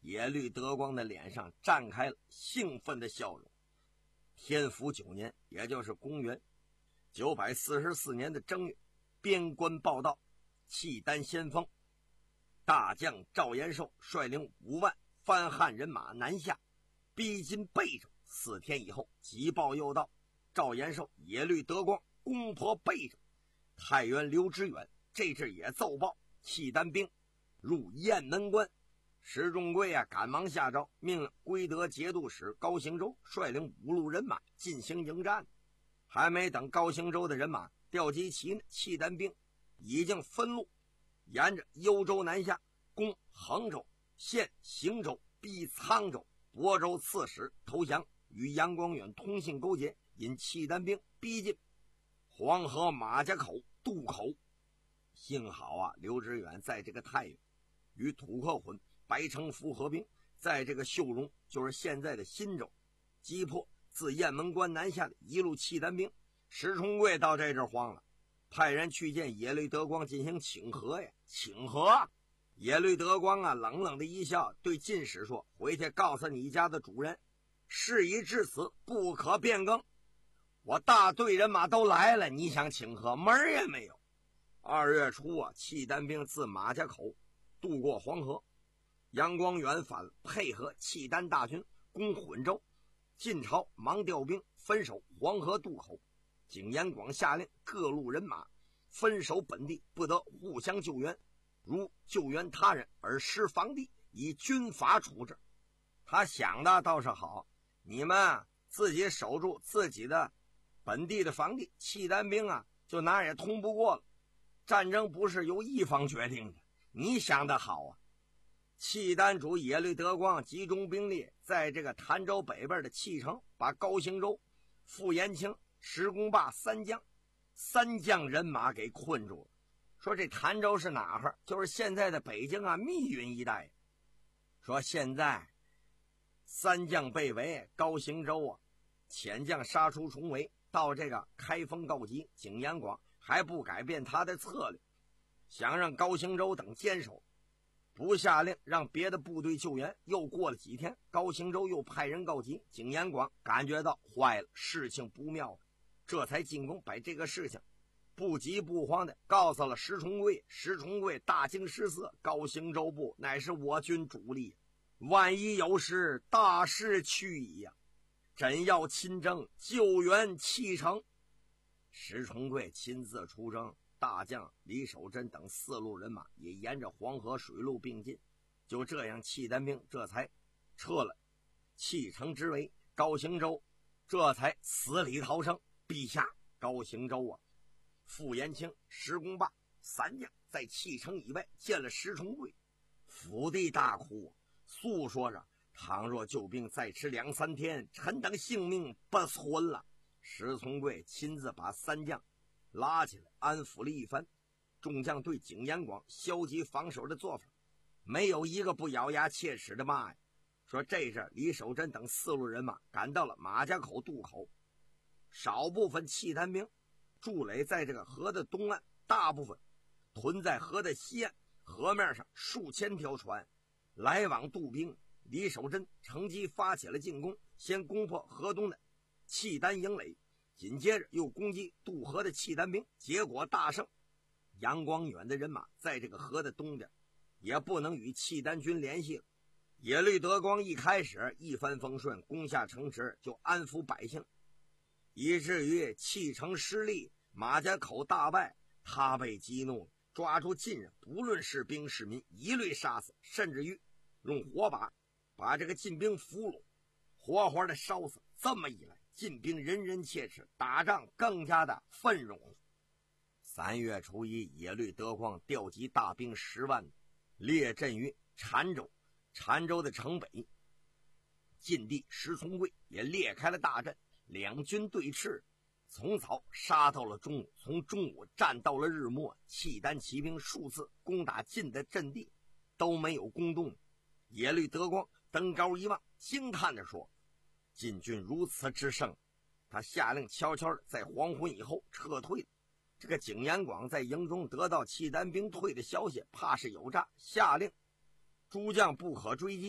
耶律德光的脸上绽开了兴奋的笑容。天福九年，也就是公元九百四十四年的正月，边关报道，契丹先锋大将赵延寿率领五万番汉人马南下，逼近贝州。四天以后，急报又到，赵延寿、耶律德光攻破贝州。太原刘知远这阵也奏报，契丹兵入雁门关。石重贵啊，赶忙下诏，命令归德节度使高行周率领五路人马进行迎战。还没等高行周的人马调集齐呢，契丹兵已经分路，沿着幽州南下，攻衡州、陷邢州、逼沧州。亳州刺史投降，与杨光远通信勾结，引契丹兵逼近黄河马家口渡口。幸好啊，刘知远在这个太原与土克浑、白城符合兵，在这个秀容，就是现在的新州，击破自雁门关南下的一路契丹兵。石重贵到这阵慌了，派人去见耶律德光进行请和呀。请和？耶律德光啊，冷冷的一笑，对进士说：“回去告诉你家的主人，事已至此，不可变更。我大队人马都来了，你想请和，门儿也没有。”二月初啊，契丹兵自马家口渡过黄河，杨光远反配合契丹大军攻浑州，晋朝忙调兵分守黄河渡口。景延广下令各路人马分守本地，不得互相救援，如救援他人而失防地，以军法处置。他想的倒是好，你们自己守住自己的本地的防地，契丹兵啊就哪也通不过了。战争不是由一方决定的，你想的好啊。契丹主耶律德光集中兵力在这个潭州北边的契城，把高行周、傅延清、石公霸三将三将人马给困住了。说这潭州是哪儿？就是现在的北京啊，密云一带。说现在三将被围，高行周啊遣将杀出重围，到这个开封告急。景延广还不改变他的策略，想让高行周等坚守，不下令让别的部队救援。又过了几天，高行周又派人告急，景延广感觉到坏了，事情不妙，这才进宫，把这个事情不急不慌的告诉了石重贵。石重贵大惊失色，高行周部乃是我军主力，万一有事，大势去矣呀！朕要亲征救援契城。石重贵亲自出征，大将李守贞等四路人马也沿着黄河水路并进。就这样，契丹兵这才撤了契城之围，高行周这才死里逃生。陛下，高行周啊、傅延清、石公霸三将在契城以外见了石重贵，伏地大哭，诉说着倘若救兵再迟两三天，臣等性命不存了。石重贵亲自把三将拉起来安抚了一番。众将对景延广消极防守的做法没有一个不咬牙切齿的骂呀。说这阵李守贞等四路人马赶到了马家口渡口，少部分契丹兵驻垒在这个河的东岸，大部分屯在河的西岸。河面上数千条船来往渡兵。李守贞乘机发起了进攻，先攻破河东的契丹营垒，紧接着又攻击渡河的契丹兵，结果大胜。杨光远的人马在这个河的东边也不能与契丹军联系了。耶律德光一开始一帆风顺，攻下城池就安抚百姓，以至于契城失利，马家口大败，他被激怒了，抓住晋人，不论是兵是民一律杀死，甚至于用火把把这个晋兵俘虏活活的烧死。这么一来，晋兵人人切齿，打仗更加的奋勇。三月初一，耶律德光调集大兵十万，列阵于澶州。澶州的城北，晋帝石重贵也列开了大阵，两军对峙，从早杀到了中午，从中午战到了日末。契丹骑兵数次攻打晋的阵地，都没有攻动。耶律德光登高一望，惊叹地说：“晋军如此之胜！”他下令悄悄地在黄昏以后撤退了。这个景延广在营中得到契丹兵退的消息，怕是有诈，下令诸将不可追击，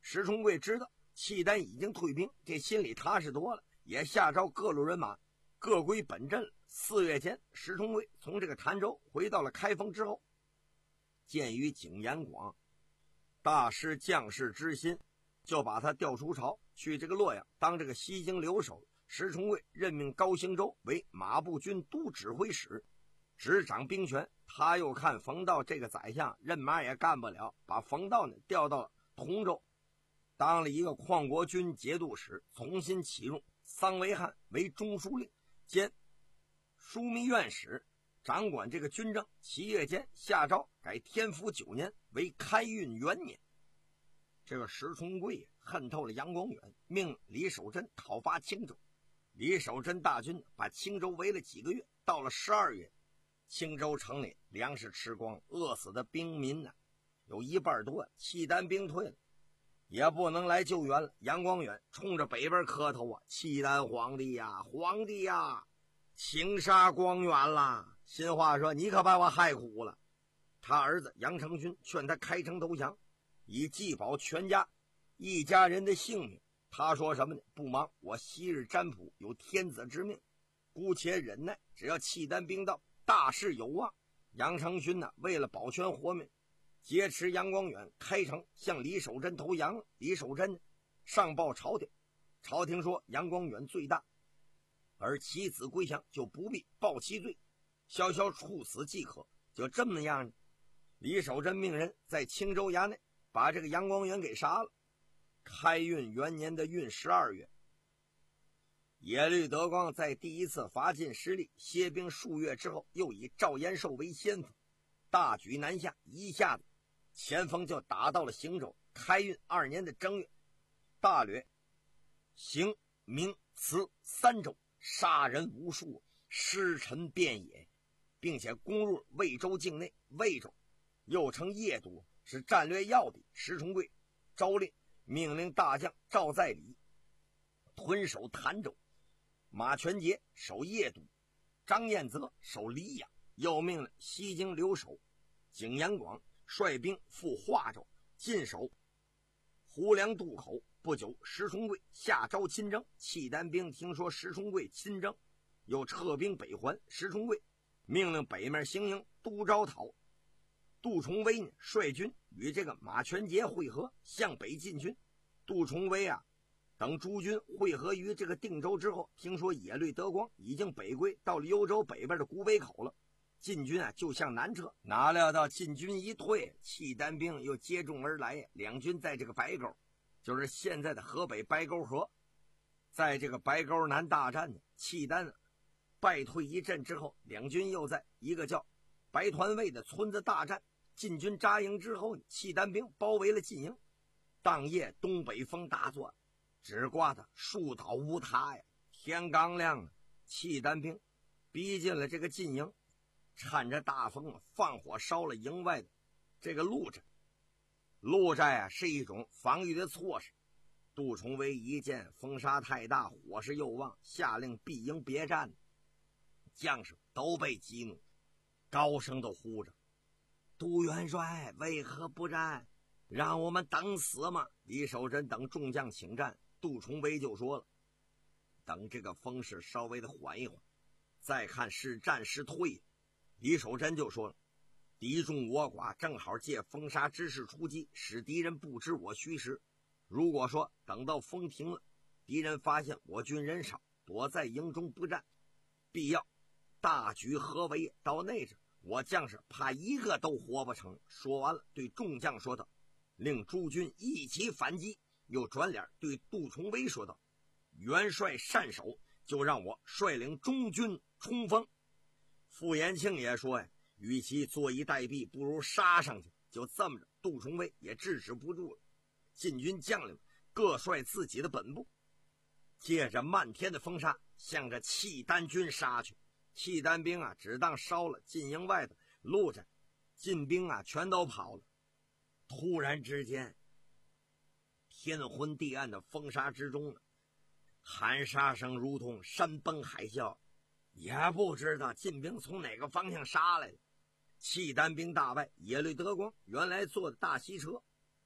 石重贵知道契丹已经退兵，这心里踏实多了，也下诏各路人马各归本镇了。四月间，石重贵从这个潭州回到了开封之后，鉴于景延广大失将士之心，就把他调出朝，去这个洛阳当这个西京留守。石重贵任命高兴州为马步军都指挥使，执掌兵权。他又看冯道这个宰相任马也干不了，把冯道呢调到了同州，当了一个旷国军节度使，重新启用桑维汉为中书令兼枢密院使，掌管这个军政。七月间下诏改天福九年为开运元年。这个石重贵恨透了杨光远，命李守贞讨伐青州。李守贞大军把青州围了几个月，到了十二月，青州城里粮食吃光，饿死的兵民呢、啊、有一半多，契丹兵退了，也不能来救援了。杨光远冲着北边磕头啊，契丹皇帝呀、啊、皇帝呀、啊，请杀光远啦！新话说，你可把我害苦了。他儿子杨承勋劝他开城投降，以祭保全家一家人的性命。他说什么呢？不忙，我昔日占卜有天子之命，姑且忍耐，只要契丹兵到，大事有望。杨承勋呢，为了保全活命，劫持杨光远，开城向李守贞投降了。李守贞上报朝廷，朝廷说杨光远罪大，而其子归降，就不必报其罪，消消处死即可。就这么样呢，李守贞命人在青州衙内把这个杨光远给杀了。开运元年的运十二月，耶律德光在第一次伐晋失利，歇兵数月之后，又以赵延寿为先锋，大举南下，一下子前锋就打到了邢州。开运二年的正月，大掠邢、明、慈三州，杀人无数，尸沉遍野，并且攻入魏州境内。魏州又称邺都，是战略要地。石重贵诏令命令大将赵在礼屯守潭州，马全杰守邺都，张彦泽守黎阳，又命了西京留守景延广率兵赴华州，进守胡梁渡口。不久，石重贵下诏亲征，契丹兵听说石重贵亲征，又撤兵北还。石重贵命令北面行营都招讨杜重威呢，率军与这个马全杰会合，向北进军。杜重威啊等诸军会合于这个定州之后，听说耶律德光已经北归到了幽州北边的古北口了，晋军啊就向南撤。哪料到晋军一退，契丹兵又接踵而来，两军在这个白沟，就是现在的河北白沟河，在这个白沟南大战呢。契丹败退一阵之后，两军又在一个叫白团卫的村子大战。晋军扎营之后，契丹兵包围了晋营。当夜东北风大作，只刮得树倒屋塌呀。天刚亮了，契丹兵逼近了这个晋营，趁着大风放火烧了营外的这个鹿寨。鹿寨啊是一种防御的措施。杜重威一见风沙太大，火势又旺，下令闭营别战。将士都被激怒，高声的呼着：杜元帅为何不战？让我们等死吗？李守贞等众将请战。杜重威就说了：等这个风势稍微的缓一缓，再看是战是退。李守贞就说了：敌众我寡，正好借风沙之势出击，使敌人不知我虚实。如果说等到风停了，敌人发现我军人少，躲在营中不战，必要大举合围，到那时我将士怕一个都活不成。说完了，对众将说道：令诸军一起反击。又转脸对杜重威说道：元帅善守，就让我率领中军冲锋。傅延庆也说呀，与其坐以待毙，不如杀上去。就这么着，杜重威也制止不住了。晋军将领各率自己的本部，借着漫天的风沙向着契丹军杀去。契丹兵啊只当烧了晋营外的鹿寨，晋兵啊全都跑了。突然之间，天昏地暗的风沙之中，喊杀声如同山崩海啸，也不知道晋兵从哪个方向杀来的。契丹兵大败，耶律德光原来坐的大西车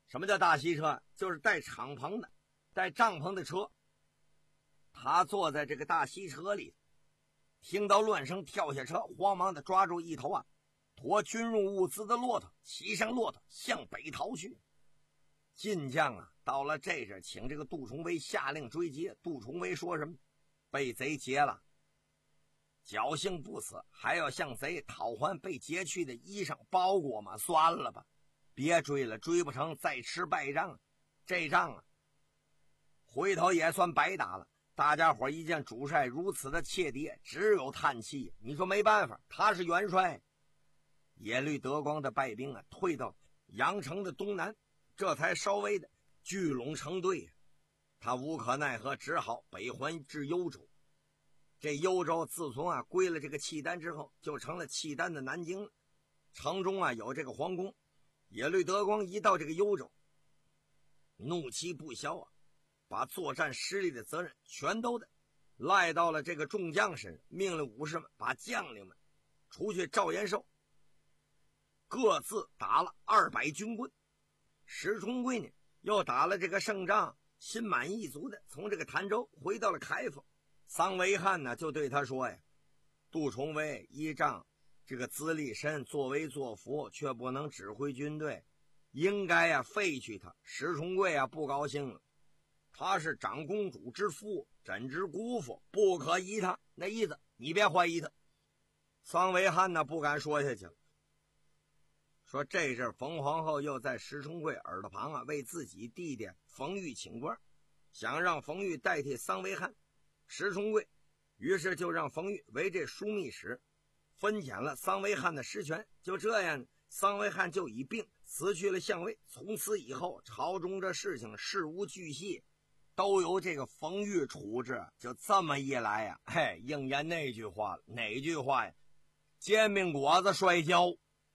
什么叫大西车？就是带敞篷的、带帐篷的车。他坐在这个大西车里，听到乱声，跳下车，慌忙的抓住一头啊驮军用物资的骆驼，骑上骆驼向北逃去。晋将啊到了这阵，请这个杜重威下令追击。杜重威说什么？被贼劫了，侥幸不死，还要向贼讨还被劫去的衣裳包裹吗？算了吧，别追了，追不成再吃败仗。这仗啊回头也算白打了。大家伙一见主帅如此的切敌，只有叹气。你说没办法，他是元帅。耶律德光的败兵啊退到阳城的东南，这才稍微的聚拢成队。他无可奈何，只好北还至幽州。这幽州自从啊归了这个契丹之后，就成了契丹的南京了。城中啊有这个皇宫。耶律德光一到这个幽州，怒气不消啊，把作战失利的责任全都的赖到了这个众将身上，命令武士们把将领们除去赵延寿，各自打了二百军棍。石重贵呢又打了这个胜仗，心满意足的从这个潭州回到了开封。桑维汉呢就对他说呀，杜重威依仗这个资历深，作威作福，却不能指挥军队，应该呀废去他。石重贵啊不高兴了，他是长公主之夫，朕之姑父，不可疑他。那意思你别怀疑他。桑维汉呢不敢说下去了，说这阵冯皇后又在石重贵耳朵旁啊为自己弟弟冯玉请官，想让冯玉代替桑维汉。石重贵于是就让冯玉为这枢密使，分遣了桑维汉的实权。就这样，桑维汉就以病辞去了相位。从此以后，朝中这事情事无巨细都由这个冯玉处置。就这么一来呀，嘿，应验那句话了。哪句话呀？煎饼果子摔跤，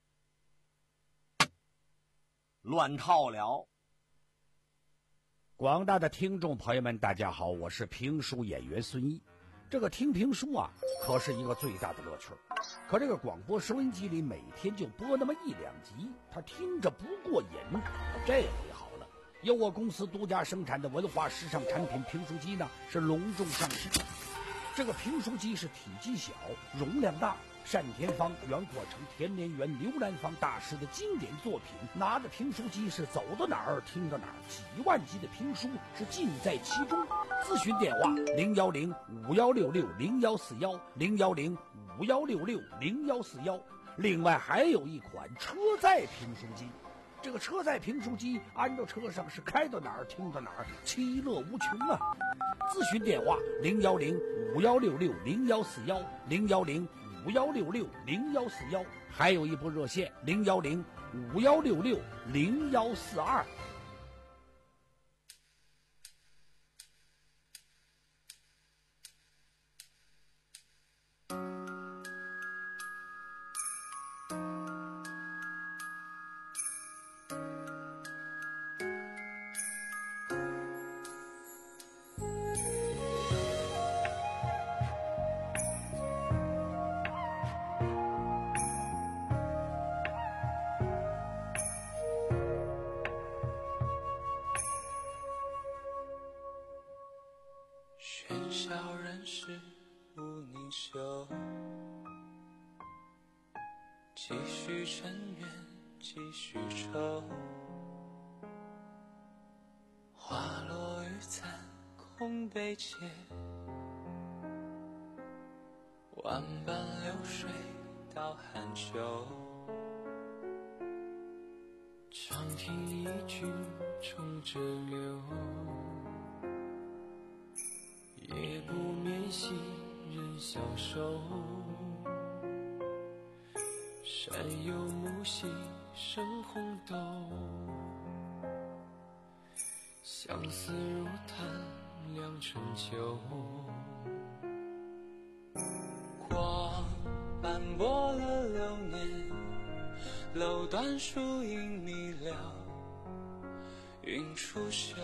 乱套了。 广大的听众朋友们，大家好，我是评书演员孙一。这个听评书啊，可是一个最大的乐趣。可这个广播收音机里每天就播那么一两集，他听着不过瘾。这回好了，由我公司独家生产的文化时尚产品评书机呢，是隆重上市。这个评书机是体积小，容量大，单田芳、袁阔成、田连元、刘兰芳大师的经典作品，拿着评书机是走到哪儿听到哪儿，几万集的评书是尽在其中。咨询电话零幺零五幺六六零幺四幺零幺零五幺六六零幺四幺。另外还有一款车载评书机，这个车载评书机安到车上是开到哪儿听到哪儿，其乐无穷啊！咨询电话零幺零五幺六六零幺四幺零幺零五幺六六零幺四幺，还有一部热线零幺零五幺六六零幺四二。 喧嚣人世不凝休，继续尘缘，继续愁。花落雨残空悲切，万般流水到寒秋。长亭一君冲着流，夜不眠兮人消瘦。山有木兮生红豆，相思如炭两春秋。光斑驳了流年，楼断树影迷了云出岫。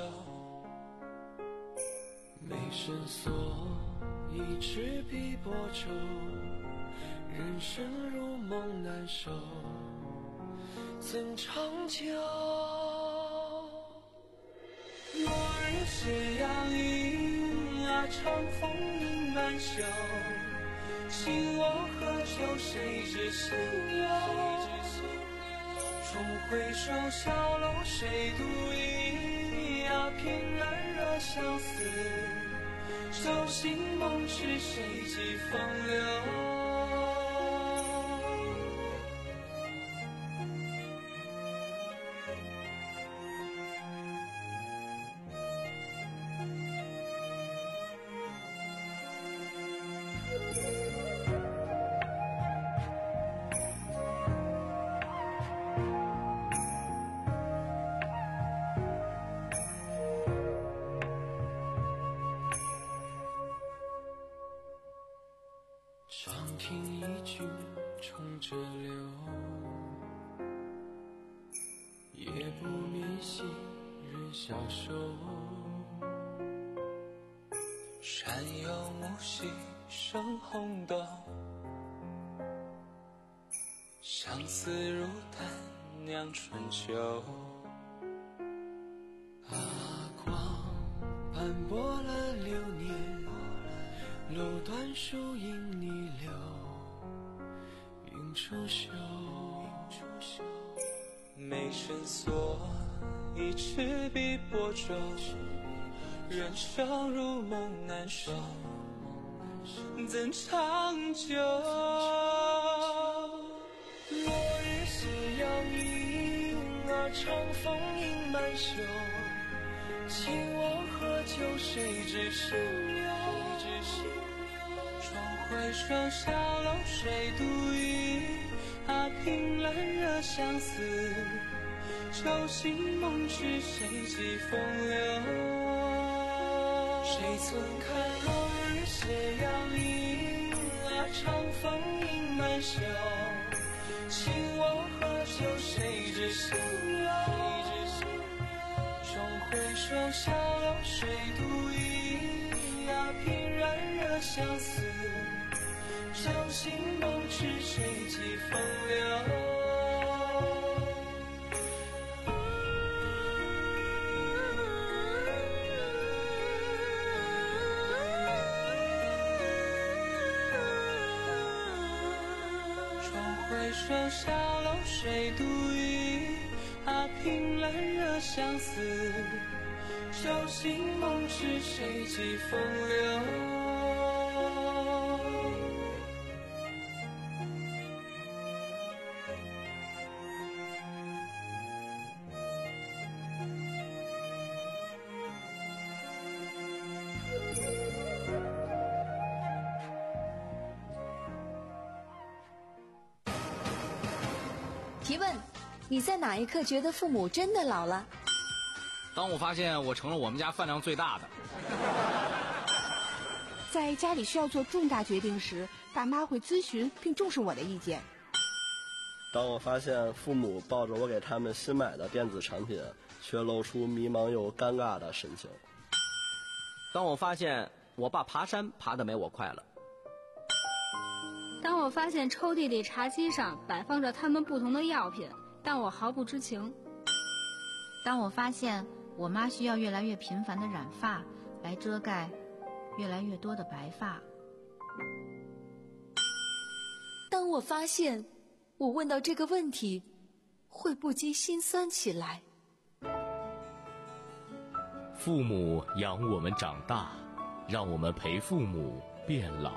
眉深锁，一纸碧波皱，人生如梦难守，怎长久？ 日斜阳映啊，长风迎满袖。请我喝酒，谁知心忧？重回首，小楼谁独饮啊？凭栏惹相思，酒醒梦痴，谁寄风流？长亭一句冲着流，夜不眠兮日消瘦。山有木兮生红豆，相思如丹酿春秋。阿光斑驳了流年，楼断树影逆流，云出岫，眉深锁，一支笔拨皱，人生如梦难守，怎长久？落日斜阳映啊，长风迎满袖。请我喝酒，谁知心忧？重回首，小楼谁独饮啊？凭栏惹相思，酒醒梦痴，谁寄风流？谁曾看落日斜阳映啊，长风迎满袖。请我喝酒，谁知心忧？重回首，小楼谁独饮啊？凭栏惹相思，酒醒梦痴，谁寄风流？回首，小楼谁独饮啊？凭栏惹相思，酒醒梦痴，谁寄风流？ 提问：你在哪一刻觉得父母真的老了？ 当我发现我成了我们家饭量最大的。 在家里需要做重大决定时，爸妈会咨询并重视我的意见。 当我发现父母抱着我给他们新买的电子产品，却露出迷茫又尴尬的神情。 当我发现我爸爬山爬得没我快了。 当我发现抽屉里茶几上摆放着他们不同的药品，但我毫不知情。 当我发现我妈需要越来越频繁的染发来遮盖越来越多的白发。 当我发现我问到这个问题会不禁心酸起来。 父母养我们长大，让我们陪父母变老。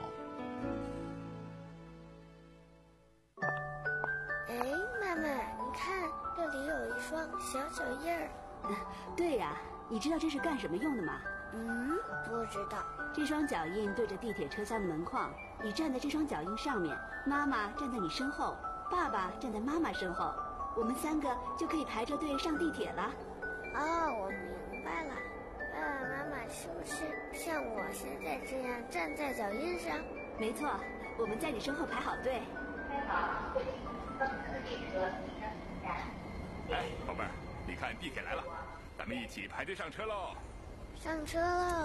哎，妈妈，你看这里有一双小脚印儿。 对呀、啊，你知道这是干什么用的吗？ 嗯，不知道。 这双脚印对着地铁车厢的门框，你站在这双脚印上面，妈妈站在你身后，爸爸站在妈妈身后，我们三个就可以排着队上地铁了。 哦，我明白了。爸爸妈妈是不是像我现在这样站在脚印上？ 没错，我们在你身后排好队。 开好，上车列车站。 哎，宝贝儿，你看地铁来了，咱们一起排队上车喽！ 上车喽！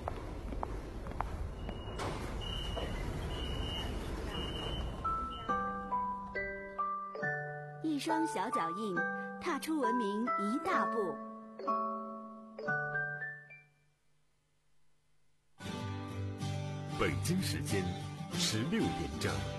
一双小脚印，踏出文明一大步。 北京时间十六点整。